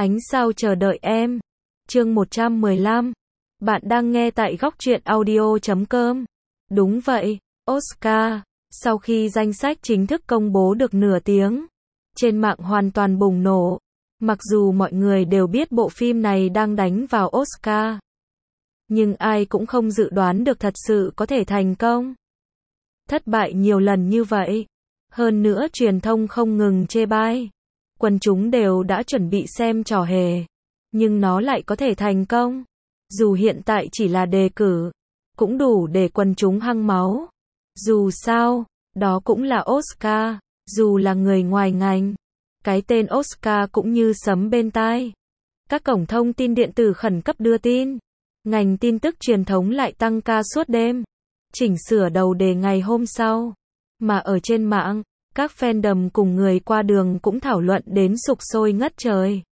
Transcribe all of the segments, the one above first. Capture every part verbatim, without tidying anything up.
Ánh sao chờ đợi em. Chương một trăm mười lăm. Bạn đang nghe tại góc truyện audio chấm com. Đúng vậy, Oscar. Sau khi danh sách chính thức công bố được nửa tiếng, trên mạng hoàn toàn bùng nổ. Mặc dù mọi người đều biết bộ phim này đang đánh vào Oscar, nhưng ai cũng không dự đoán được thật sự có thể thành công. Thất bại nhiều lần như vậy. Hơn nữa truyền thông không ngừng chê bai. Quần chúng đều đã chuẩn bị xem trò hề. Nhưng nó lại có thể thành công. Dù hiện tại chỉ là đề cử, cũng đủ để quần chúng hăng máu. Dù sao, đó cũng là Oscar. Dù là người ngoài ngành, cái tên Oscar cũng như sấm bên tai. Các cổng thông tin điện tử khẩn cấp đưa tin. Ngành tin tức truyền thống lại tăng ca suốt đêm, chỉnh sửa đầu đề ngày hôm sau. Mà ở trên mạng, các fandom cùng người qua đường cũng thảo luận đến sục sôi ngất trời.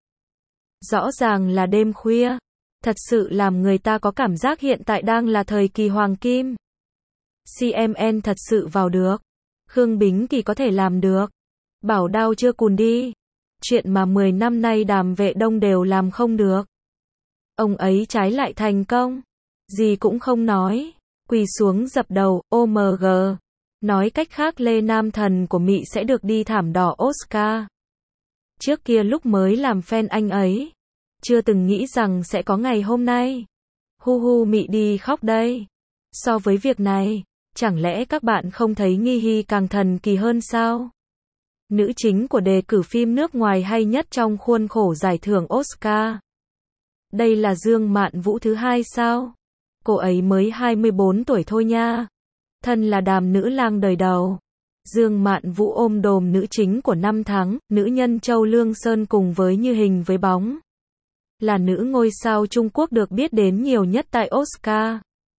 Rõ ràng là đêm khuya, thật sự làm người ta có cảm giác hiện tại đang là thời kỳ hoàng kim. xê em en thật sự vào được. Khương Bính Kỳ có thể làm được. Bảo đao chưa cùn đi. Chuyện mà mười năm nay Đàm Vệ Đông đều làm không được. Ông ấy trái lại thành công. Gì cũng không nói. Quỳ xuống dập đầu, ô em giê. Nói cách khác Lê Nam Thần của Mị sẽ được đi thảm đỏ Oscar. Trước kia lúc mới làm fan anh ấy, chưa từng nghĩ rằng sẽ có ngày hôm nay. Hu hu Mị đi khóc đây. So với việc này, chẳng lẽ các bạn không thấy Nghi Hy càng thần kỳ hơn sao? Nữ chính của đề cử phim nước ngoài hay nhất trong khuôn khổ giải thưởng Oscar. Đây là Dương Mạn Vũ thứ hai sao? Cô ấy mới hai mươi bốn tuổi thôi nha. Thân là đàm nữ lang đời đầu. Dương Mạn Vũ ôm đồm nữ chính của năm tháng, nữ nhân Châu Lương Sơn cùng với Như Hình với Bóng. Là nữ ngôi sao Trung Quốc được biết đến nhiều nhất tại Oscar.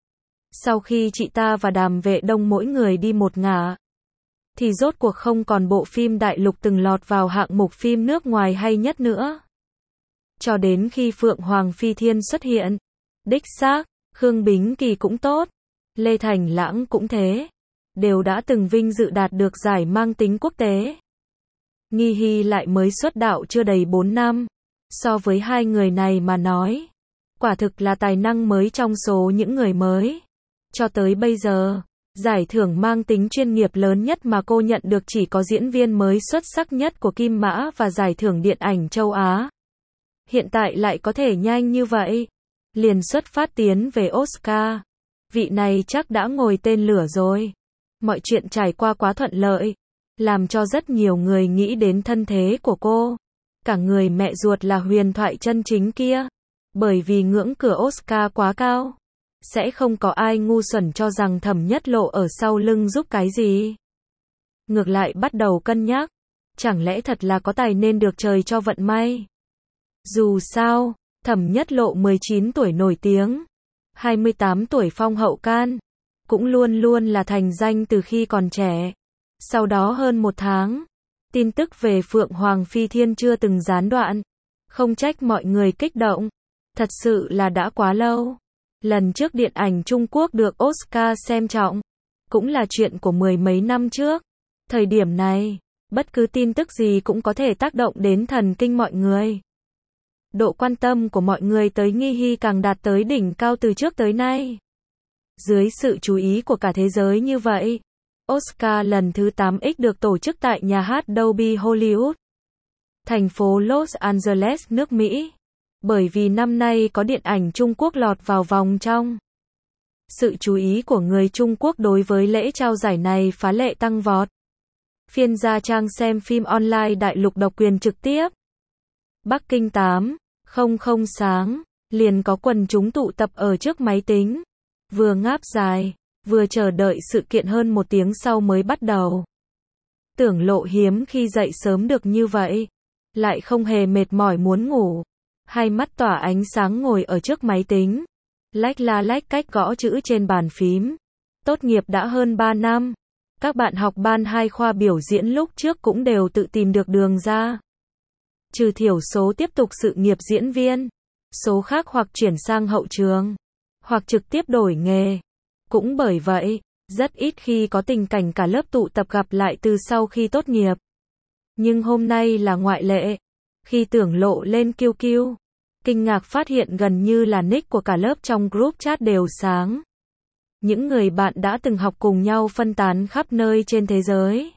Sau khi chị ta và Đàm Vệ Đông mỗi người đi một ngả, thì rốt cuộc không còn bộ phim đại lục từng lọt vào hạng mục phim nước ngoài hay nhất nữa. Cho đến khi Phượng Hoàng Phi Thiên xuất hiện, đích xác, Khương Bính Kỳ cũng tốt, Lê Thành Lãng cũng thế, đều đã từng vinh dự đạt được giải mang tính quốc tế. Nghi Hy lại mới xuất đạo chưa đầy bốn năm, so với hai người này mà nói, quả thực là tài năng mới trong số những người mới. Cho tới bây giờ, giải thưởng mang tính chuyên nghiệp lớn nhất mà cô nhận được chỉ có diễn viên mới xuất sắc nhất của Kim Mã và giải thưởng điện ảnh châu Á. Hiện tại lại có thể nhanh như vậy, liền xuất phát tiến về Oscar. Vị này chắc đã ngồi tên lửa rồi. Mọi chuyện trải qua quá thuận lợi, làm cho rất nhiều người nghĩ đến thân thế của cô. Cả người mẹ ruột là huyền thoại chân chính kia. Bởi vì ngưỡng cửa Oscar quá cao, sẽ không có ai ngu xuẩn cho rằng Thẩm Nhất Lộ ở sau lưng giúp cái gì. Ngược lại bắt đầu cân nhắc, chẳng lẽ thật là có tài nên được trời cho vận may. Dù sao, Thẩm Nhất Lộ mười chín tuổi nổi tiếng, hai mươi tám tuổi phong hậu Cannes, cũng luôn luôn là thành danh từ khi còn trẻ. Sau đó hơn một tháng, tin tức về Phượng Hoàng Phi Thiên chưa từng gián đoạn. Không trách mọi người kích động, thật sự là đã quá lâu. Lần trước điện ảnh Trung Quốc được Oscar xem trọng, cũng là chuyện của mười mấy năm trước. Thời điểm này, bất cứ tin tức gì cũng có thể tác động đến thần kinh mọi người. Độ quan tâm của mọi người tới Nghi Hy càng đạt tới đỉnh cao từ trước tới nay. Dưới sự chú ý của cả thế giới như vậy, Oscar lần thứ tám x được tổ chức tại nhà hát Dolby Hollywood, thành phố Los Angeles, nước Mỹ. Bởi vì năm nay có điện ảnh Trung Quốc lọt vào vòng trong. Sự chú ý của người Trung Quốc đối với lễ trao giải này phá lệ tăng vọt. Phiên gia trang xem phim online đại lục độc quyền trực tiếp. Bắc Kinh tám không không sáng, liền có quần chúng tụ tập ở trước máy tính. Vừa ngáp dài, vừa chờ đợi sự kiện hơn một tiếng sau mới bắt đầu. Tưởng Lộ hiếm khi dậy sớm được như vậy. Lại không hề mệt mỏi muốn ngủ. Hai mắt tỏa ánh sáng ngồi ở trước máy tính. Lách la lách cách gõ chữ trên bàn phím. Tốt nghiệp đã hơn ba năm. Các bạn học ban hai khoa biểu diễn lúc trước cũng đều tự tìm được đường ra. Trừ thiểu số tiếp tục sự nghiệp diễn viên. Số khác hoặc chuyển sang hậu trường. Hoặc trực tiếp đổi nghề. Cũng bởi vậy, rất ít khi có tình cảnh cả lớp tụ tập gặp lại từ sau khi tốt nghiệp. Nhưng hôm nay là ngoại lệ. Khi Tưởng Lộ lên kiu kiu, kinh ngạc phát hiện gần như là nick của cả lớp trong group chat đều sáng. Những người bạn đã từng học cùng nhau phân tán khắp nơi trên thế giới.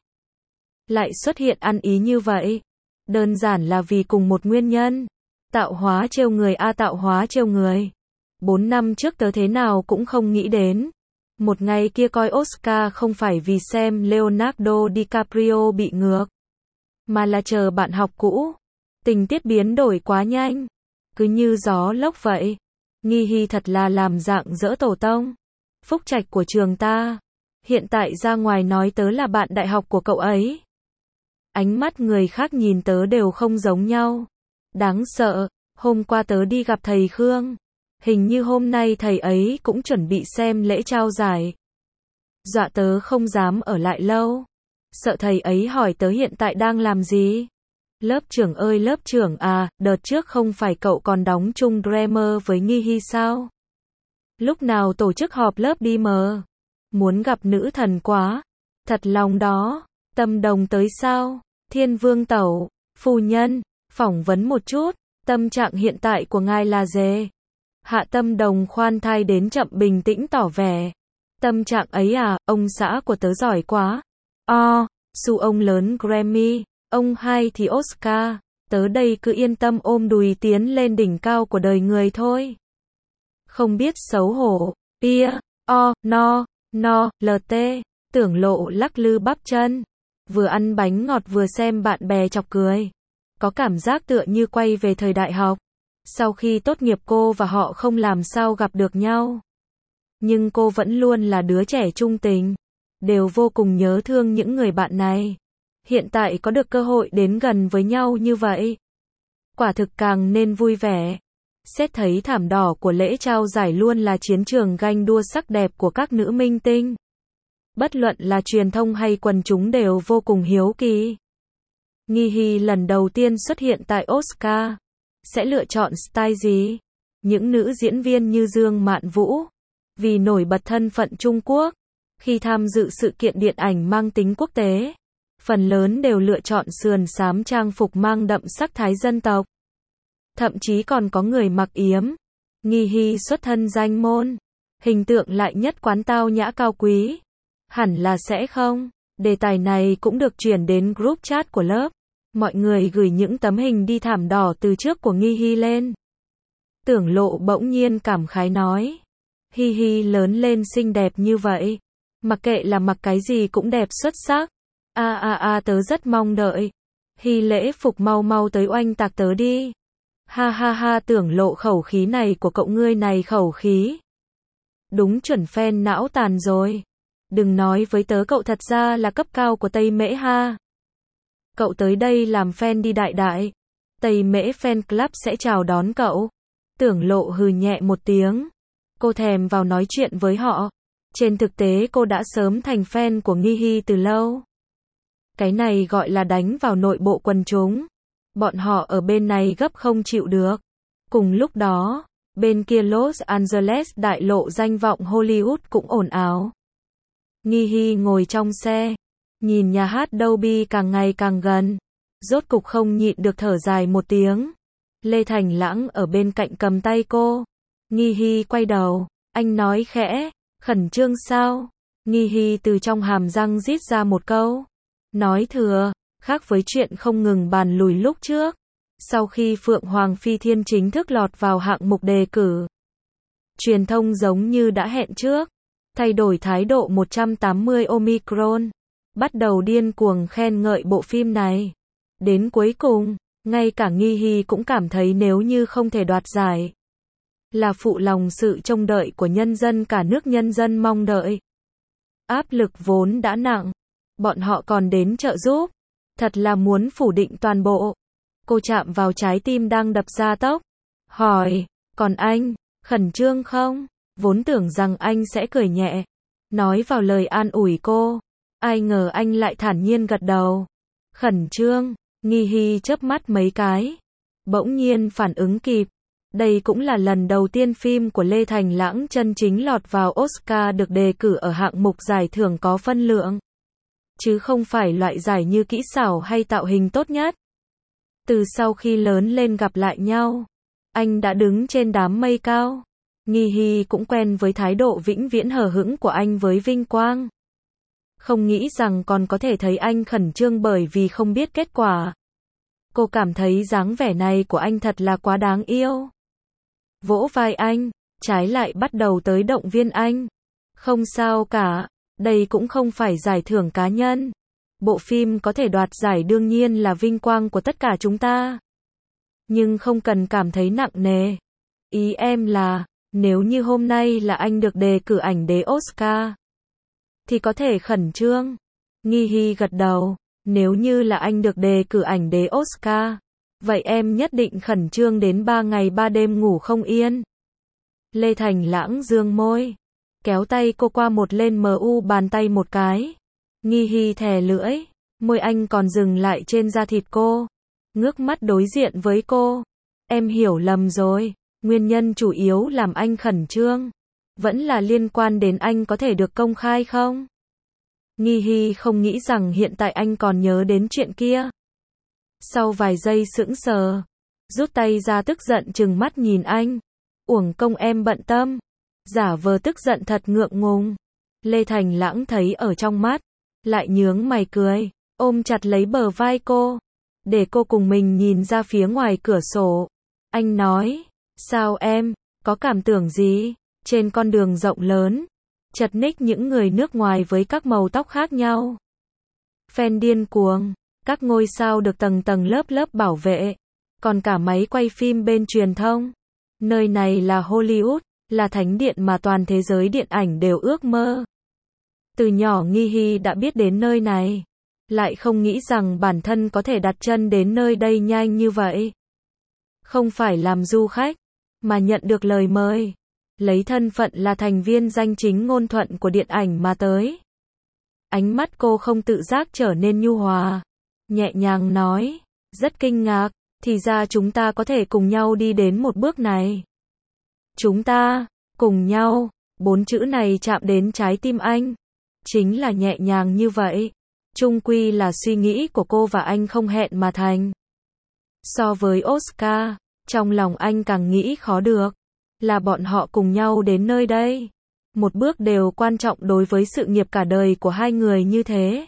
Lại xuất hiện ăn ý như vậy. Đơn giản là vì cùng một nguyên nhân. Tạo hóa trêu người a tạo hóa trêu người. Bốn năm trước tớ thế nào cũng không nghĩ đến. Một ngày kia coi Oscar không phải vì xem Leonardo DiCaprio bị ngược. Mà là chờ bạn học cũ. Tình tiết biến đổi quá nhanh. Cứ như gió lốc vậy. Nghi Hy thật là làm dạng dỡ tổ tông. Phúc trạch của trường ta. Hiện tại ra ngoài nói tớ là bạn đại học của cậu ấy. Ánh mắt người khác nhìn tớ đều không giống nhau. Đáng sợ, hôm qua tớ đi gặp thầy Khương. Hình như hôm nay thầy ấy cũng chuẩn bị xem lễ trao giải. Dọa tớ không dám ở lại lâu. Sợ thầy ấy hỏi tớ hiện tại đang làm gì. Lớp trưởng ơi lớp trưởng à, đợt trước không phải cậu còn đóng chung drama với Nghi Hy sao? Lúc nào tổ chức họp lớp đi mờ? Muốn gặp nữ thần quá. Thật lòng đó. Tâm Đồng tới sao? Thiên Vương Tẩu, phu nhân, phỏng vấn một chút, tâm trạng hiện tại của ngài là gì? Hạ Tâm Đồng khoan thai đến chậm bình tĩnh tỏ vẻ. Tâm trạng ấy à, ông xã của tớ giỏi quá. O, su ông lớn Grammy, ông hai thì Oscar, tớ đây cứ yên tâm ôm đùi tiến lên đỉnh cao của đời người thôi. Không biết xấu hổ, bia, o, no, no, lt, Tưởng Lộ lắc lư bắp chân. Vừa ăn bánh ngọt vừa xem bạn bè chọc cười. Có cảm giác tựa như quay về thời đại học. Sau khi tốt nghiệp cô và họ không làm sao gặp được nhau. Nhưng cô vẫn luôn là đứa trẻ trung tình. Đều vô cùng nhớ thương những người bạn này. Hiện tại có được cơ hội đến gần với nhau như vậy. Quả thực càng nên vui vẻ. Xét thấy thảm đỏ của lễ trao giải luôn là chiến trường ganh đua sắc đẹp của các nữ minh tinh. Bất luận là truyền thông hay quần chúng đều vô cùng hiếu kỳ. Nghi Hy lần đầu tiên xuất hiện tại Oscar. Sẽ lựa chọn style gì? Những nữ diễn viên như Dương Mạn Vũ. Vì nổi bật thân phận Trung Quốc. Khi tham dự sự kiện điện ảnh mang tính quốc tế. Phần lớn đều lựa chọn sườn xám trang phục mang đậm sắc thái dân tộc. Thậm chí còn có người mặc yếm. Nghi Hy xuất thân danh môn. Hình tượng lại nhất quán tao nhã cao quý. Hẳn là sẽ không. Đề tài này cũng được chuyển đến group chat của lớp. Mọi người gửi những tấm hình đi thảm đỏ từ trước của Nghi Hy lên. Tưởng Lộ bỗng nhiên cảm khái nói. Hy Hy lớn lên xinh đẹp như vậy. Mặc kệ là mặc cái gì cũng đẹp xuất sắc. A a a tớ rất mong đợi. Hy lễ phục mau mau tới oanh tạc tớ đi. Ha ha ha Tưởng Lộ khẩu khí này của cậu ngươi này khẩu khí. Đúng chuẩn fan não tàn rồi. Đừng nói với tớ cậu thật ra là cấp cao của Tây Mễ ha. Cậu tới đây làm fan đi đại đại. Tây Mễ fan club sẽ chào đón cậu. Tưởng Lộ hừ nhẹ một tiếng. Cô thèm vào nói chuyện với họ. Trên thực tế cô đã sớm thành fan của Nghi Hy từ lâu. Cái này gọi là đánh vào nội bộ quần chúng. Bọn họ ở bên này gấp không chịu được. Cùng lúc đó, bên kia Los Angeles đại lộ danh vọng Hollywood cũng ồn ào. Nghi Hy ngồi trong xe, nhìn nhà hát Dolby càng ngày càng gần. Rốt cục không nhịn được thở dài một tiếng. Lê Thành Lãng ở bên cạnh cầm tay cô. Nghi Hy quay đầu, anh nói khẽ, khẩn trương sao? Nghi Hy từ trong hàm răng rít ra một câu. Nói thừa, khác với chuyện không ngừng bàn lùi lúc trước. Sau khi Phượng Hoàng Phi Thiên chính thức lọt vào hạng mục đề cử, truyền thông giống như đã hẹn trước, thay đổi thái độ một trăm tám mươi Omicron, bắt đầu điên cuồng khen ngợi bộ phim này. Đến cuối cùng, ngay cả Nghi Hy cũng cảm thấy nếu như không thể đoạt giải, là phụ lòng sự trông đợi của nhân dân cả nước nhân dân mong đợi. Áp lực vốn đã nặng, bọn họ còn đến trợ giúp, thật là muốn phủ định toàn bộ. Cô chạm vào trái tim đang đập ra tốc, hỏi, còn anh, khẩn trương không? Vốn tưởng rằng anh sẽ cười nhẹ, nói vào lời an ủi cô, ai ngờ anh lại thản nhiên gật đầu. Khẩn trương, Nghi Hy chớp mắt mấy cái, bỗng nhiên phản ứng kịp. Đây cũng là lần đầu tiên phim của Lê Thành Lãng chân chính lọt vào Oscar được đề cử ở hạng mục giải thưởng có phân lượng, chứ không phải loại giải như kỹ xảo hay tạo hình tốt nhất. Từ sau khi lớn lên gặp lại nhau, anh đã đứng trên đám mây cao. Nghi Hy cũng quen với thái độ vĩnh viễn hờ hững của anh với vinh quang. Không nghĩ rằng còn có thể thấy anh khẩn trương bởi vì không biết kết quả. Cô cảm thấy dáng vẻ này của anh thật là quá đáng yêu. Vỗ vai anh, trái lại bắt đầu tới động viên anh. Không sao cả, đây cũng không phải giải thưởng cá nhân. Bộ phim có thể đoạt giải đương nhiên là vinh quang của tất cả chúng ta. Nhưng không cần cảm thấy nặng nề. Ý em là, nếu như hôm nay là anh được đề cử ảnh đế Oscar, thì có thể khẩn trương. Nghi Hy gật đầu, nếu như là anh được đề cử ảnh đế Oscar, vậy em nhất định khẩn trương đến ba ngày ba đêm ngủ không yên. Lê Thành Lãng dương môi, kéo tay cô qua một lên mu bàn tay một cái. Nghi Hy thè lưỡi, môi anh còn dừng lại trên da thịt cô, ngước mắt đối diện với cô. Em hiểu lầm rồi, nguyên nhân chủ yếu làm anh khẩn trương vẫn là liên quan đến anh có thể được công khai không? Nghi Hy không nghĩ rằng hiện tại anh còn nhớ đến chuyện kia. Sau vài giây sững sờ, rút tay ra tức giận trừng mắt nhìn anh. Uổng công em bận tâm, giả vờ tức giận thật ngượng ngùng. Lê Thành Lãng thấy ở trong mắt, lại nhướng mày cười, ôm chặt lấy bờ vai cô, để cô cùng mình nhìn ra phía ngoài cửa sổ. Anh nói, sao em, có cảm tưởng gì? Trên con đường rộng lớn, chật ních những người nước ngoài với các màu tóc khác nhau. Fan điên cuồng, các ngôi sao được tầng tầng lớp lớp bảo vệ, còn cả máy quay phim bên truyền thông. Nơi này là Hollywood, là thánh điện mà toàn thế giới điện ảnh đều ước mơ. Từ nhỏ Nghi Hy đã biết đến nơi này, lại không nghĩ rằng bản thân có thể đặt chân đến nơi đây nhanh như vậy. Không phải làm du khách, mà nhận được lời mời, lấy thân phận là thành viên danh chính ngôn thuận của điện ảnh mà tới. Ánh mắt cô không tự giác trở nên nhu hòa, nhẹ nhàng nói, rất kinh ngạc, thì ra chúng ta có thể cùng nhau đi đến một bước này. Chúng ta, cùng nhau, bốn chữ này chạm đến trái tim anh. Chính là nhẹ nhàng như vậy. Chung quy là suy nghĩ của cô và anh không hẹn mà thành. So với Oscar, trong lòng anh càng nghĩ khó được, là bọn họ cùng nhau đến nơi đây. Một bước đều quan trọng đối với sự nghiệp cả đời của hai người như thế.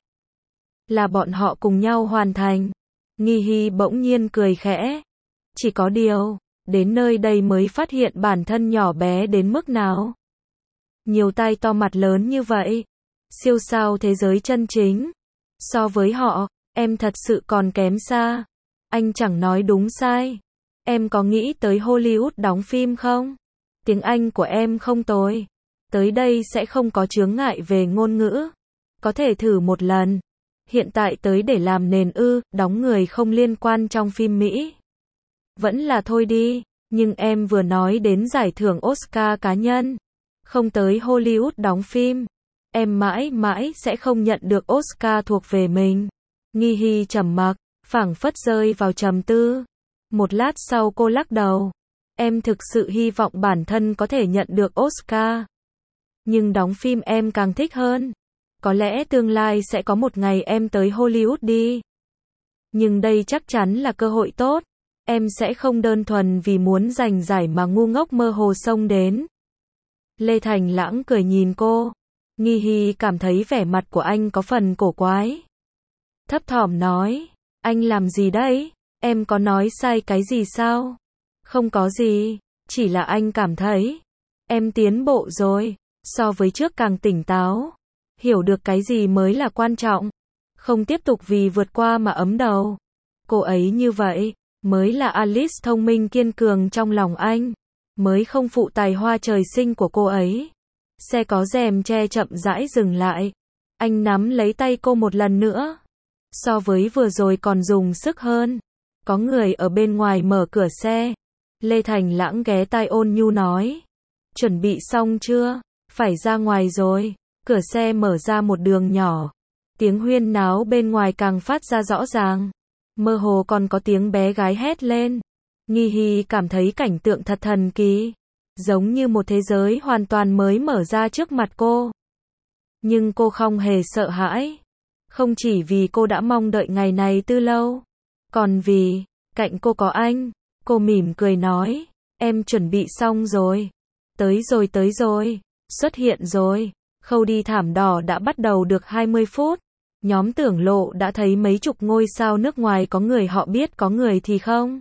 Là bọn họ cùng nhau hoàn thành. Nghi Hy bỗng nhiên cười khẽ. Chỉ có điều, đến nơi đây mới phát hiện bản thân nhỏ bé đến mức nào. Nhiều tai to mặt lớn như vậy. Siêu sao thế giới chân chính. So với họ, em thật sự còn kém xa. Anh chẳng nói đúng sai. Em có nghĩ tới Hollywood đóng phim không? Tiếng Anh của em không tồi. Tới đây sẽ không có chướng ngại về ngôn ngữ. Có thể thử một lần. Hiện tại tới để làm nền ư, đóng người không liên quan trong phim Mỹ. Vẫn là thôi đi, nhưng em vừa nói đến giải thưởng Oscar cá nhân. Không tới Hollywood đóng phim. Em mãi mãi sẽ không nhận được Oscar thuộc về mình. Nghi Hy trầm mặc, phảng phất rơi vào trầm tư. Một lát sau cô lắc đầu. Em thực sự hy vọng bản thân có thể nhận được Oscar. Nhưng đóng phim em càng thích hơn. Có lẽ tương lai sẽ có một ngày em tới Hollywood đi. Nhưng đây chắc chắn là cơ hội tốt. Em sẽ không đơn thuần vì muốn giành giải mà ngu ngốc mơ hồ xông đến. Lê Thành Lãng cười nhìn cô. Nghi Hy cảm thấy vẻ mặt của anh có phần cổ quái. Thấp thỏm nói, anh làm gì đấy? Em có nói sai cái gì sao? Không có gì, chỉ là anh cảm thấy em tiến bộ rồi, so với trước càng tỉnh táo, hiểu được cái gì mới là quan trọng, không tiếp tục vì vượt qua mà ấm đầu. Cô ấy như vậy, mới là Alice thông minh kiên cường trong lòng anh, mới không phụ tài hoa trời sinh của cô ấy. Xe có rèm che chậm rãi dừng lại. Anh nắm lấy tay cô một lần nữa. So với vừa rồi còn dùng sức hơn. Có người ở bên ngoài mở cửa xe. Lê Thành Lãng ghé tai ôn nhu nói. Chuẩn bị xong chưa? Phải ra ngoài rồi. Cửa xe mở ra một đường nhỏ. Tiếng huyên náo bên ngoài càng phát ra rõ ràng. Mơ hồ còn có tiếng bé gái hét lên. Nghi Hy cảm thấy cảnh tượng thật thần kỳ. Giống như một thế giới hoàn toàn mới mở ra trước mặt cô. Nhưng cô không hề sợ hãi. Không chỉ vì cô đã mong đợi ngày này từ lâu. Còn vì, Cạnh cô có anh. Cô mỉm cười nói, em chuẩn bị xong rồi. Tới rồi tới rồi. Xuất hiện rồi. Khâu đi thảm đỏ đã bắt đầu được hai mươi phút. Nhóm Tưởng Lộ đã thấy mấy chục ngôi sao nước ngoài, có người họ biết, có người thì không.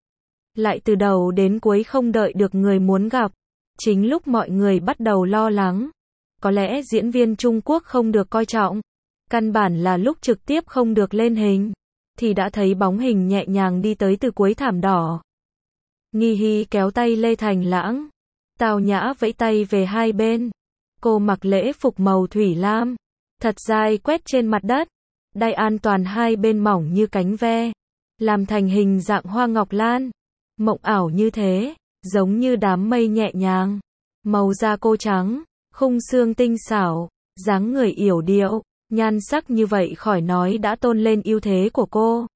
Lại từ đầu đến cuối không đợi được người muốn gặp. Chính lúc mọi người bắt đầu lo lắng. Có lẽ diễn viên Trung Quốc không được coi trọng. Căn bản là lúc trực tiếp không được lên hình. Thì đã thấy bóng hình nhẹ nhàng đi tới từ cuối thảm đỏ. Nghi Hy kéo tay Lê Thành Lãng. Tào Nhã vẫy tay về hai bên. Cô mặc lễ phục màu thủy lam. Thật dài quét trên mặt đất. Đai an toàn hai bên mỏng như cánh ve. Làm thành hình dạng hoa ngọc lan. Mộng ảo như thế. Giống như đám mây nhẹ nhàng. Màu da cô trắng. Khung xương tinh xảo. Dáng người yểu điệu. Nhan sắc như vậy khỏi nói đã tôn lên ưu thế của cô.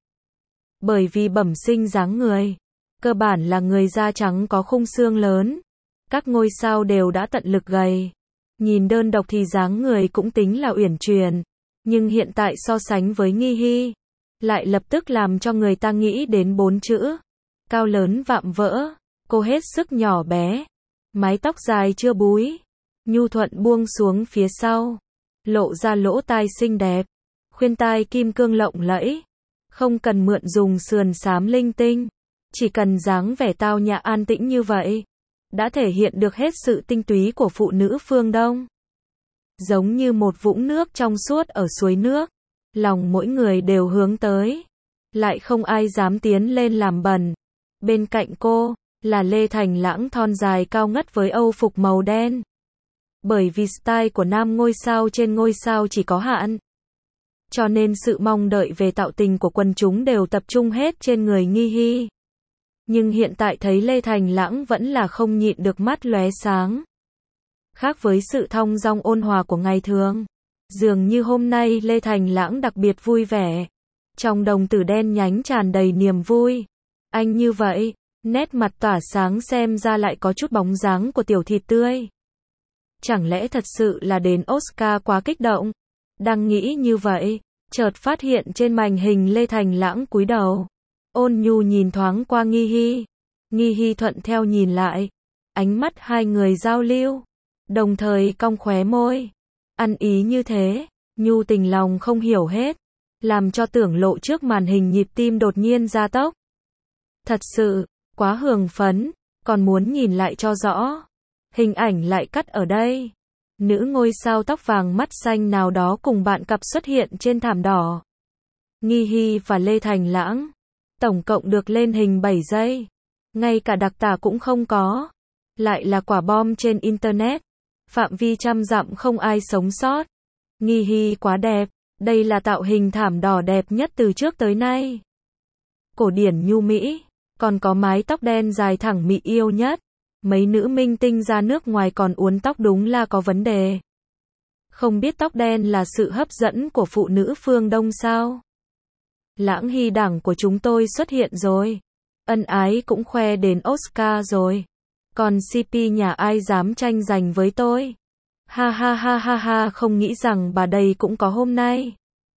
Bởi vì bẩm sinh dáng người. Cơ bản là người da trắng có khung xương lớn. Các ngôi sao đều đã tận lực gầy. Nhìn đơn độc thì dáng người cũng tính là uyển chuyển. Nhưng hiện tại so sánh với Nghi Hy. Lại lập tức làm cho người ta nghĩ đến bốn chữ. Cao lớn vạm vỡ. Cô hết sức nhỏ bé. Mái tóc dài chưa búi. Nhu thuận buông xuống phía sau. Lộ ra lỗ tai xinh đẹp. Khuyên tai kim cương lộng lẫy. Không cần mượn dùng sườn xám linh tinh. Chỉ cần dáng vẻ tao nhã an tĩnh như vậy. Đã thể hiện được hết sự tinh túy của phụ nữ phương Đông. Giống như một vũng nước trong suốt ở suối nước. Lòng mỗi người đều hướng tới. Lại không ai dám tiến lên làm bẩn. Bên cạnh cô, là Lê Thành Lãng thon dài cao ngất với âu phục màu đen. Bởi vì style của nam ngôi sao trên ngôi sao chỉ có hạn. Cho nên sự mong đợi về tạo tình của quần chúng đều tập trung hết trên người Nghi Hy. Nhưng hiện tại thấy Lê Thành Lãng vẫn là không nhịn được mắt lóe sáng. Khác với sự thong dong ôn hòa của ngày thường. Dường như hôm nay Lê Thành Lãng đặc biệt vui vẻ. Trong đồng tử đen nhánh tràn đầy niềm vui. Anh như vậy, nét mặt tỏa sáng xem ra lại có chút bóng dáng của tiểu thịt tươi. Chẳng lẽ thật sự là đến Oscar quá kích động? Đang nghĩ như vậy, chợt phát hiện trên màn hình Lê Thành Lãng cúi đầu. Ôn nhu nhìn thoáng qua Nghi Hy. Nghi Hy thuận theo nhìn lại. Ánh mắt hai người giao lưu. Đồng thời cong khóe môi. Ăn ý như thế, nhu tình lòng không hiểu hết. Làm cho Tưởng Lộ trước màn hình nhịp tim đột nhiên gia tốc. Thật sự, quá hưng phấn, còn muốn nhìn lại cho rõ. Hình ảnh lại cắt ở đây. Nữ ngôi sao tóc vàng mắt xanh nào đó cùng bạn cặp xuất hiện trên thảm đỏ. Nghi Hy và Lê Thành Lãng. Tổng cộng được lên hình bảy giây. Ngay cả đặc tả cũng không có. Lại là quả bom trên Internet. Phạm vi trăm dặm không ai sống sót. Nghi Hy quá đẹp. Đây là tạo hình thảm đỏ đẹp nhất từ trước tới nay. Cổ điển nhu mỹ. Còn có mái tóc đen dài thẳng mị yêu nhất. Mấy nữ minh tinh ra nước ngoài còn uốn tóc đúng là có vấn đề. Không biết tóc đen là sự hấp dẫn của phụ nữ phương Đông sao? Lãng Hy đẳng của chúng tôi xuất hiện rồi. Ân ái cũng khoe đến Oscar rồi. Còn xê pê nhà ai dám tranh giành với tôi? Ha ha ha ha ha, không nghĩ rằng bà đây cũng có hôm nay.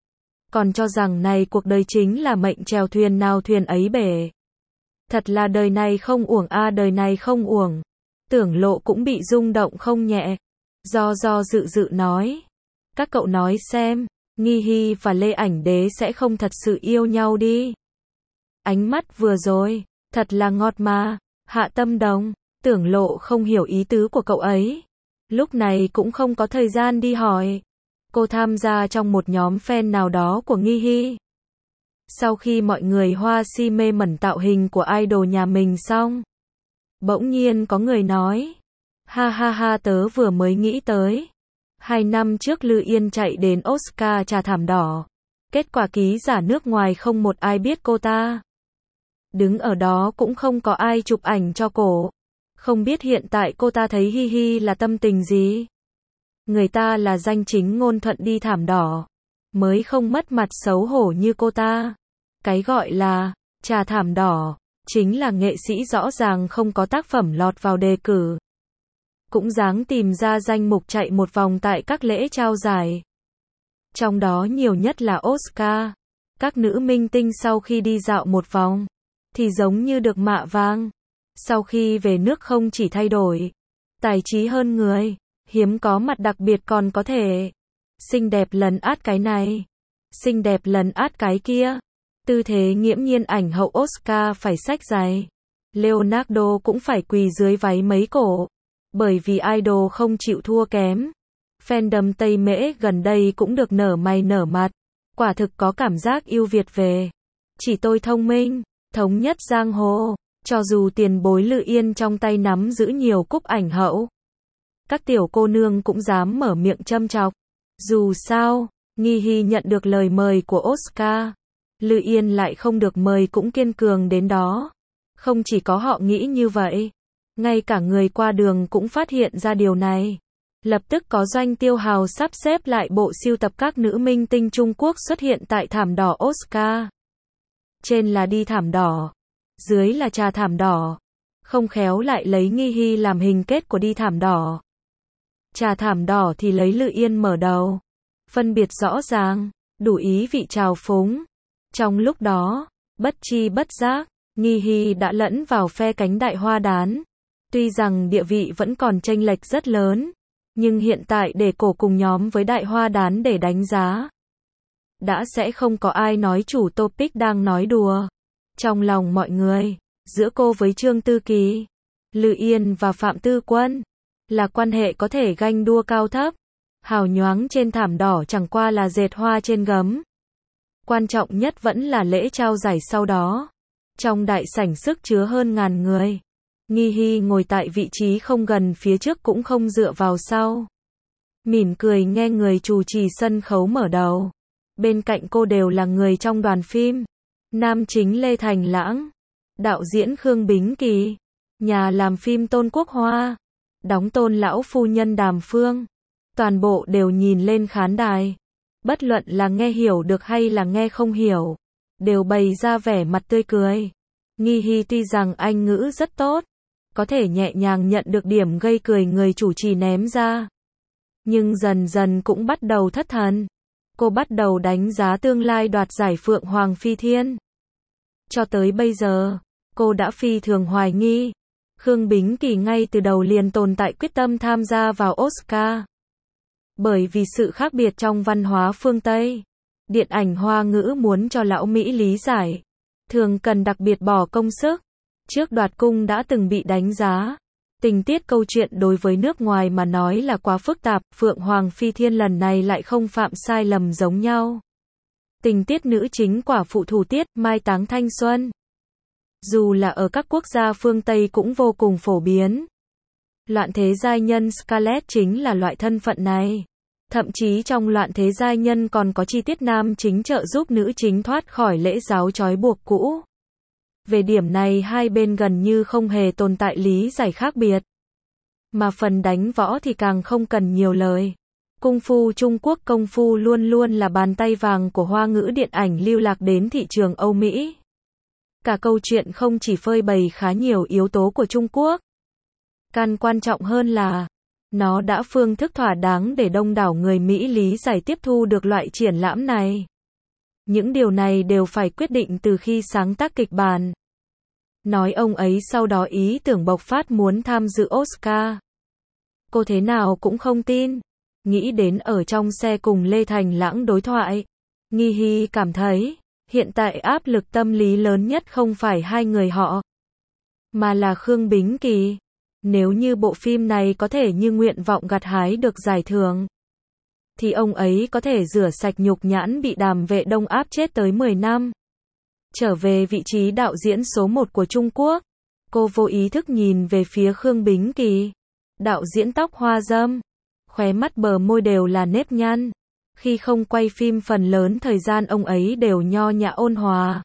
Còn cho rằng này cuộc đời chính là mệnh chèo thuyền nào thuyền ấy bể. Thật là đời này không uổng a, à, đời này không uổng. Tưởng Lộ cũng bị rung động không nhẹ. Do do dự dự nói. Các cậu nói xem, Nghi Hy và Lê Ảnh Đế sẽ không thật sự yêu nhau đi. Ánh mắt vừa rồi, thật là ngọt mà. Hạ Tâm Đồng, Tưởng Lộ không hiểu ý tứ của cậu ấy. Lúc này cũng không có thời gian đi hỏi. Cô tham gia trong một nhóm fan nào đó của Nghi Hy. Sau khi mọi người hoa si mê mẩn tạo hình của idol nhà mình xong, bỗng nhiên có người nói, ha ha ha, tớ vừa mới nghĩ tới. Hai năm trước Lư Yên chạy đến Oscar trà thảm đỏ. Kết quả ký giả nước ngoài không một ai biết cô ta. Đứng ở đó cũng không có ai chụp ảnh cho cổ. Không biết hiện tại cô ta thấy Hi Hi là tâm tình gì. Người ta là danh chính ngôn thuận đi thảm đỏ. Mới không mất mặt xấu hổ như cô ta. Cái gọi là trà thảm đỏ, chính là nghệ sĩ rõ ràng không có tác phẩm lọt vào đề cử. Cũng dáng tìm ra danh mục chạy một vòng tại các lễ trao giải. Trong đó nhiều nhất là Oscar. Các nữ minh tinh sau khi đi dạo một vòng, thì giống như được mạ vàng. Sau khi về nước không chỉ thay đổi tài trí hơn người, hiếm có mặt đặc biệt còn có thể xinh đẹp lấn át cái này, xinh đẹp lấn át cái kia. Tư thế nghiễm nhiên ảnh hậu Oscar phải xách giày. Leonardo cũng phải quỳ dưới váy mấy cổ. Bởi vì idol không chịu thua kém. Fandom Tây Mễ gần đây cũng được nở mày nở mặt. Quả thực có cảm giác yêu Việt về. Chỉ tôi thông minh, thống nhất giang hồ. Cho dù tiền bối Lự Yên trong tay nắm giữ nhiều cúp ảnh hậu, các tiểu cô nương cũng dám mở miệng châm chọc. Dù sao, Nghi Hy nhận được lời mời của Oscar. Lự Yên lại không được mời cũng kiên cường đến đó. Không chỉ có họ nghĩ như vậy, ngay cả người qua đường cũng phát hiện ra điều này. Lập tức có doanh tiêu hào sắp xếp lại bộ sưu tập các nữ minh tinh Trung Quốc xuất hiện tại thảm đỏ Oscar. Trên là đi thảm đỏ, dưới là trà thảm đỏ. Không khéo lại lấy Nghi Hy làm hình kết của đi thảm đỏ. Trà thảm đỏ thì lấy Lự Yên mở đầu. Phân biệt rõ ràng, đủ ý vị trào phúng. Trong lúc đó, bất chi bất giác, Nghi Hy đã lẫn vào phe cánh đại hoa đán. Tuy rằng địa vị vẫn còn chênh lệch rất lớn, nhưng hiện tại để cổ cùng nhóm với đại hoa đán để đánh giá, đã sẽ không có ai nói chủ topic đang nói đùa. Trong lòng mọi người, giữa cô với Trương Tư Kỳ, Lự Yên và Phạm Tư Quân, là quan hệ có thể ganh đua cao thấp. Hào nhoáng trên thảm đỏ chẳng qua là dệt hoa trên gấm. Quan trọng nhất vẫn là lễ trao giải sau đó. Trong đại sảnh sức chứa hơn ngàn người, Nghi Hy ngồi tại vị trí không gần phía trước cũng không dựa vào sau. Mỉm cười nghe người chủ trì sân khấu mở đầu. Bên cạnh cô đều là người trong đoàn phim. Nam chính Lê Thành Lãng, đạo diễn Khương Bính Kỳ, nhà làm phim Tôn Quốc Hoa, đóng Tôn lão phu nhân Đàm Phương. Toàn bộ đều nhìn lên khán đài. Bất luận là nghe hiểu được hay là nghe không hiểu, đều bày ra vẻ mặt tươi cười. Nghi Hy tuy rằng Anh ngữ rất tốt, có thể nhẹ nhàng nhận được điểm gây cười người chủ trì ném ra, nhưng dần dần cũng bắt đầu thất thần. Cô bắt đầu đánh giá tương lai đoạt giải Phượng Hoàng Phi Thiên. Cho tới bây giờ, cô đã phi thường hoài nghi Khương Bính Kỳ ngay từ đầu liền tồn tại quyết tâm tham gia vào Oscar. Bởi vì sự khác biệt trong văn hóa phương Tây, điện ảnh Hoa ngữ muốn cho lão Mỹ lý giải, thường cần đặc biệt bỏ công sức. Trước đoạt cung đã từng bị đánh giá, tình tiết câu chuyện đối với nước ngoài mà nói là quá phức tạp, Phượng Hoàng Phi Thiên lần này lại không phạm sai lầm giống nhau. Tình tiết nữ chính quả phụ thủ tiết, mai táng thanh xuân. Dù là ở các quốc gia phương Tây cũng vô cùng phổ biến. Loạn thế giai nhân Scarlett chính là loại thân phận này. Thậm chí trong loạn thế giai nhân còn có chi tiết nam chính trợ giúp nữ chính thoát khỏi lễ giáo trói buộc cũ. Về điểm này hai bên gần như không hề tồn tại lý giải khác biệt. Mà phần đánh võ thì càng không cần nhiều lời. Cung phu Trung Quốc công phu luôn luôn là bàn tay vàng của Hoa ngữ điện ảnh lưu lạc đến thị trường Âu Mỹ. Cả câu chuyện không chỉ phơi bày khá nhiều yếu tố của Trung Quốc. Càng quan trọng hơn là, nó đã phương thức thỏa đáng để đông đảo người Mỹ lý giải tiếp thu được loại triển lãm này. Những điều này đều phải quyết định từ khi sáng tác kịch bản. Nói ông ấy sau đó ý tưởng bộc phát muốn tham dự Oscar. Cô thế nào cũng không tin. Nghĩ đến ở trong xe cùng Lê Thành Lãng đối thoại, Nghi Hy cảm thấy, hiện tại áp lực tâm lý lớn nhất không phải hai người họ, mà là Khương Bính Kỳ. Nếu như bộ phim này có thể như nguyện vọng gặt hái được giải thưởng, thì ông ấy có thể rửa sạch nhục nhãn bị Đàm Vệ Đông áp chết tới mười năm. Trở về vị trí đạo diễn số một của Trung Quốc, cô vô ý thức nhìn về phía Khương Bính Kỳ. Đạo diễn tóc hoa râm, khóe mắt bờ môi đều là nếp nhăn. Khi không quay phim phần lớn thời gian ông ấy đều nho nhã ôn hòa.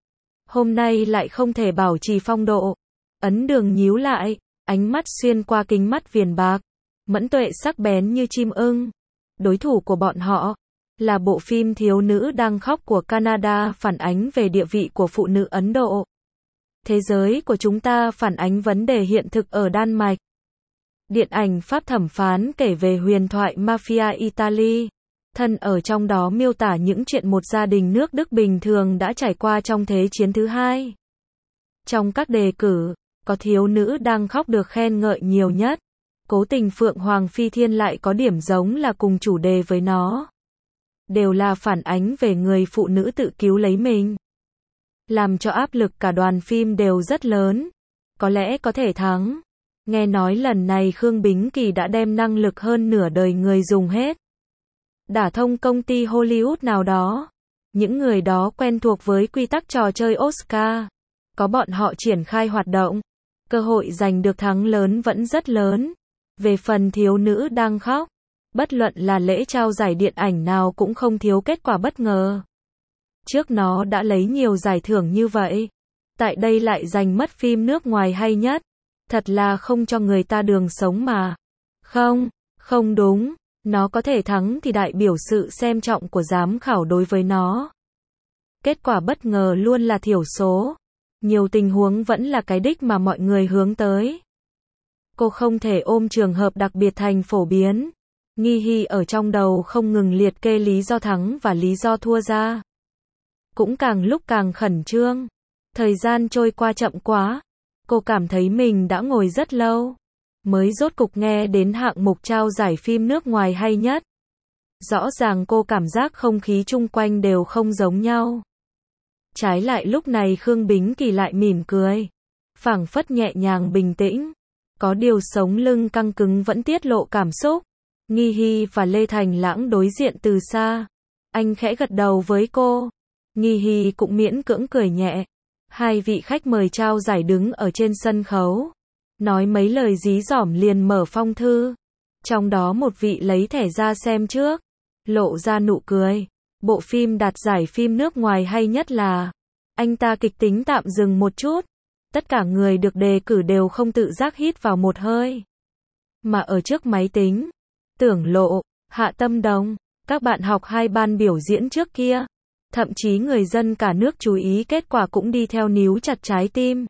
Hôm nay lại không thể bảo trì phong độ. Ấn Đường nhíu lại, ánh mắt xuyên qua kính mắt viền bạc, mẫn tuệ sắc bén như chim ưng. Đối thủ của bọn họ là bộ phim Thiếu nữ đang khóc của Canada, phản ánh về địa vị của phụ nữ Ấn Độ. Thế giới của chúng ta phản ánh vấn đề hiện thực ở Đan Mạch. Điện ảnh Pháp Thẩm Phán kể về huyền thoại mafia Italy. Thân ở trong đó miêu tả những chuyện một gia đình nước Đức bình thường đã trải qua trong Thế chiến thứ hai. Trong các đề cử, có thiếu nữ đang khóc được khen ngợi nhiều nhất. Cố tình Phượng Hoàng Phi Thiên lại có điểm giống là cùng chủ đề với nó. Đều là phản ánh về người phụ nữ tự cứu lấy mình. Làm cho áp lực cả đoàn phim đều rất lớn. Có lẽ có thể thắng. Nghe nói lần này Khương Bính Kỳ đã đem năng lực hơn nửa đời người dùng hết. Đả thông công ty Hollywood nào đó. Những người đó quen thuộc với quy tắc trò chơi Oscar. Có bọn họ triển khai hoạt động. Cơ hội giành được thắng lớn vẫn rất lớn. Về phần thiếu nữ đang khóc, bất luận là lễ trao giải điện ảnh nào cũng không thiếu kết quả bất ngờ. Trước nó đã lấy nhiều giải thưởng như vậy. Tại đây lại giành mất phim nước ngoài hay nhất. Thật là không cho người ta đường sống mà. Không, không đúng. Nó có thể thắng thì đại biểu sự xem trọng của giám khảo đối với nó. Kết quả bất ngờ luôn là thiểu số. Nhiều tình huống vẫn là cái đích mà mọi người hướng tới. Cô không thể ôm trường hợp đặc biệt thành phổ biến. Nghi Hy ở trong đầu không ngừng liệt kê lý do thắng và lý do thua ra. Cũng càng lúc càng khẩn trương. Thời gian trôi qua chậm quá. Cô cảm thấy mình đã ngồi rất lâu. Mới rốt cục nghe đến hạng mục trao giải phim nước ngoài hay nhất. Rõ ràng cô cảm giác không khí chung quanh đều không giống nhau. Trái lại lúc này Khương Bính Kỳ lại mỉm cười. Phảng phất nhẹ nhàng bình tĩnh. Có điều sống lưng căng cứng vẫn tiết lộ cảm xúc. Nghi Hy và Lê Thành Lãng đối diện từ xa. Anh khẽ gật đầu với cô. Nghi Hy cũng miễn cưỡng cười nhẹ. Hai vị khách mời trao giải đứng ở trên sân khấu. Nói mấy lời dí dỏm liền mở phong thư. Trong đó một vị lấy thẻ ra xem trước. Lộ ra nụ cười. Bộ phim đạt giải phim nước ngoài hay nhất là. Anh ta kịch tính tạm dừng một chút. Tất cả người được đề cử đều không tự giác hít vào một hơi. Mà ở trước máy tính. Tưởng Lộ, Hạ Tâm Đồng, các bạn học hai ban biểu diễn trước kia. Thậm chí người dân cả nước chú ý kết quả cũng đi theo níu chặt trái tim.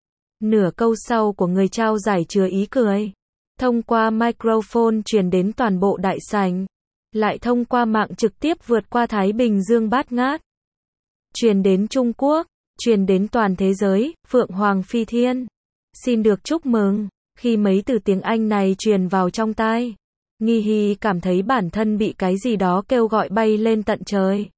Nửa câu sau của người trao giải chứa ý cười. Thông qua microphone truyền đến toàn bộ đại sảnh. Lại thông qua mạng trực tiếp vượt qua Thái Bình Dương bát ngát. Truyền đến Trung Quốc, truyền đến toàn thế giới, Phượng Hoàng Phi Thiên. Xin được chúc mừng. Khi mấy từ tiếng Anh này truyền vào trong tai, Nghi Hy cảm thấy bản thân bị cái gì đó kêu gọi bay lên tận trời.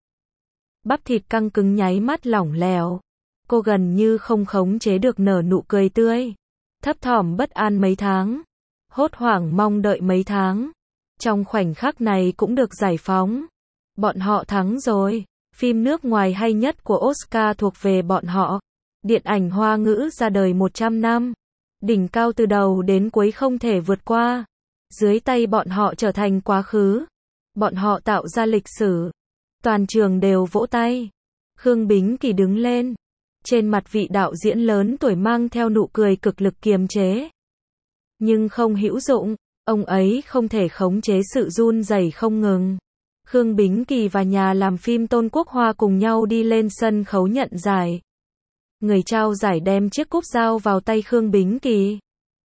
Bắp thịt căng cứng nháy mắt lỏng lẻo. Cô gần như không khống chế được nở nụ cười tươi. Thấp thỏm bất an mấy tháng. Hốt hoảng mong đợi mấy tháng. Trong khoảnh khắc này cũng được giải phóng. Bọn họ thắng rồi. Phim nước ngoài hay nhất của Oscar thuộc về bọn họ. Điện ảnh Hoa ngữ ra đời một trăm năm. Đỉnh cao từ đầu đến cuối không thể vượt qua. Dưới tay bọn họ trở thành quá khứ. Bọn họ tạo ra lịch sử. Toàn trường đều vỗ tay. Khương Bính Kỳ đứng lên. Trên mặt vị đạo diễn lớn tuổi mang theo nụ cười cực lực kiềm chế. Nhưng không hữu dụng. Ông ấy không thể khống chế sự run rẩy không ngừng. Khương Bính Kỳ và nhà làm phim Tôn Quốc Hoa cùng nhau đi lên sân khấu nhận giải. Người trao giải đem chiếc cúp dao vào tay Khương Bính Kỳ.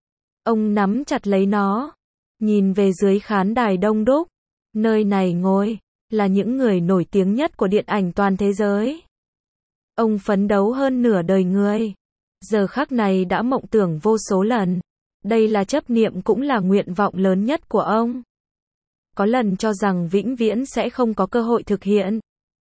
Ông nắm chặt lấy nó. Nhìn về dưới khán đài đông đúc. Nơi này ngồi là những người nổi tiếng nhất của điện ảnh toàn thế giới. Ông phấn đấu hơn nửa đời người. Giờ khắc này đã mộng tưởng vô số lần. Đây là chấp niệm cũng là nguyện vọng lớn nhất của ông. Có lần cho rằng vĩnh viễn sẽ không có cơ hội thực hiện.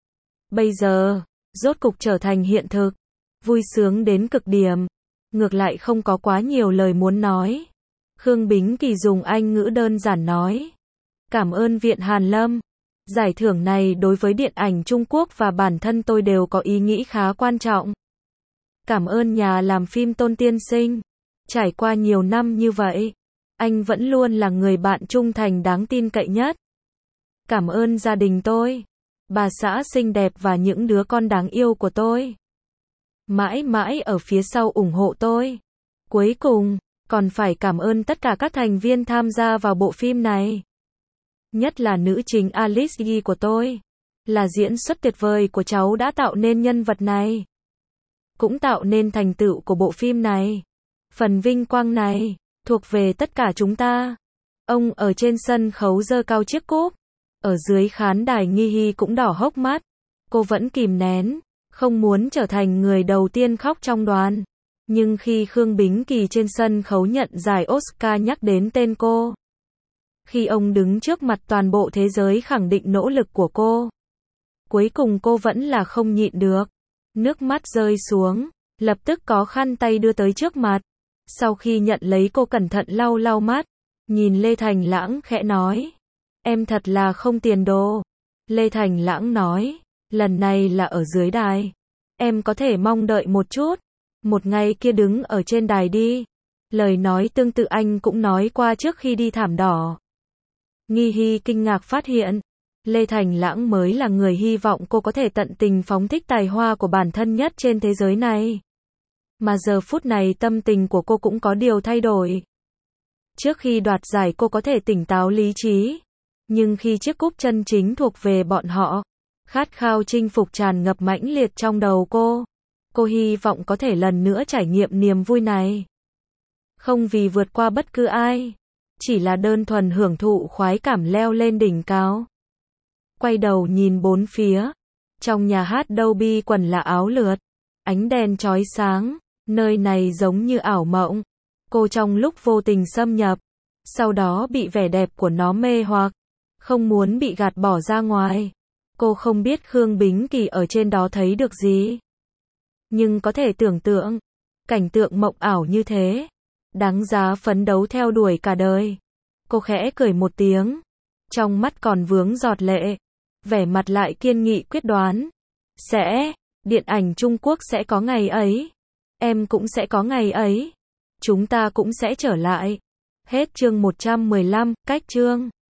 Bây giờ, rốt cục trở thành hiện thực. Vui sướng đến cực điểm. Ngược lại không có quá nhiều lời muốn nói. Khương Bính Kỳ dùng Anh ngữ đơn giản nói. Cảm ơn Viện Hàn Lâm. Giải thưởng này đối với điện ảnh Trung Quốc và bản thân tôi đều có ý nghĩ khá quan trọng. Cảm ơn nhà làm phim Tôn tiên sinh. Trải qua nhiều năm như vậy, anh vẫn luôn là người bạn trung thành đáng tin cậy nhất. Cảm ơn gia đình tôi, bà xã xinh đẹp và những đứa con đáng yêu của tôi. Mãi mãi ở phía sau ủng hộ tôi. Cuối cùng, còn phải cảm ơn tất cả các thành viên tham gia vào bộ phim này. Nhất là nữ chính Alice Yi của tôi. Là diễn xuất tuyệt vời của cháu đã tạo nên nhân vật này. Cũng tạo nên thành tựu của bộ phim này. Phần vinh quang này, thuộc về tất cả chúng ta. Ông ở trên sân khấu giơ cao chiếc cúp. Ở dưới khán đài Nghi Hy cũng đỏ hốc mắt. Cô vẫn kìm nén, không muốn trở thành người đầu tiên khóc trong đoàn. Nhưng khi Khương Bính Kỳ trên sân khấu nhận giải Oscar nhắc đến tên cô, khi ông đứng trước mặt toàn bộ thế giới khẳng định nỗ lực của cô, cuối cùng cô vẫn là không nhịn được. Nước mắt rơi xuống, lập tức có khăn tay đưa tới trước mặt. Sau khi nhận lấy cô cẩn thận lau lau mắt, nhìn Lê Thành Lãng khẽ nói. Em thật là không tiền đồ. Lê Thành Lãng nói, lần này là ở dưới đài. Em có thể mong đợi một chút. Một ngày kia đứng ở trên đài đi. Lời nói tương tự anh cũng nói qua trước khi đi thảm đỏ. Nghi Hy kinh ngạc phát hiện, Lê Thành Lãng mới là người hy vọng cô có thể tận tình phóng thích tài hoa của bản thân nhất trên thế giới này. Mà giờ phút này tâm tình của cô cũng có điều thay đổi. Trước khi đoạt giải cô có thể tỉnh táo lý trí, nhưng khi chiếc cúp chân chính thuộc về bọn họ, khát khao chinh phục tràn ngập mãnh liệt trong đầu cô. Cô hy vọng có thể lần nữa trải nghiệm niềm vui này. Không vì vượt qua bất cứ ai, chỉ là đơn thuần hưởng thụ khoái cảm leo lên đỉnh cao. Quay đầu nhìn bốn phía, trong nhà hát Dolby quần là áo lượt, ánh đèn chói sáng, nơi này giống như ảo mộng. Cô trong lúc vô tình xâm nhập, sau đó bị vẻ đẹp của nó mê hoặc, không muốn bị gạt bỏ ra ngoài. Cô không biết Khương Bính Kỳ ở trên đó thấy được gì, nhưng có thể tưởng tượng, cảnh tượng mộng ảo như thế, đáng giá phấn đấu theo đuổi cả đời. Cô khẽ cười một tiếng, trong mắt còn vướng giọt lệ, vẻ mặt lại kiên nghị quyết đoán. Sẽ, điện ảnh Trung Quốc sẽ có ngày ấy, em cũng sẽ có ngày ấy, chúng ta cũng sẽ trở lại. Hết chương một trăm mười lăm, cách chương.